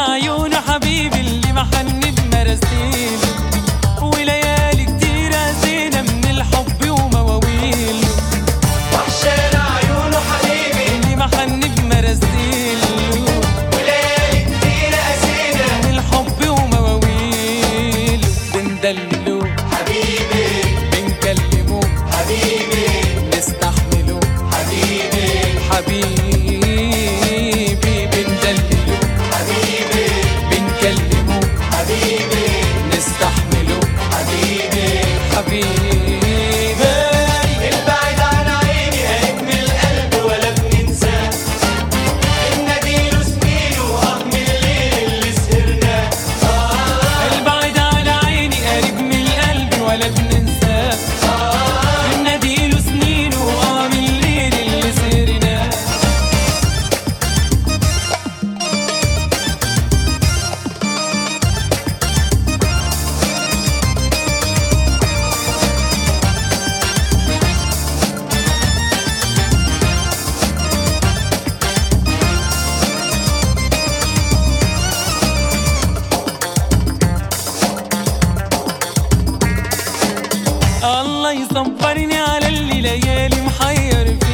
عيونه حبيبي اللي محن بمراسيله، وليالي كتير قاسينا من الحب ومواويله. وحشانا عيونه حبيبي اللي محن بمراسيله، وليالي كتير قاسينا من الحب ومواويله. بندلله حبيبي بنكلمه حبيبي نستحمله حبيبي حبيبي بندلله حبيبي بنكلمه حبيبي نستحمله حبيبي حبيبي. البعيد عن عيني هيك من القلب ولا بننساه، بنناديله سنينه من الليل اللي سهرناه. البعيد على عيني قريب من القلب ولا بننساه، بنناديله سنينه من الليل اللي سهرناه. الله يصبرني على اللي ليالي محير فيه.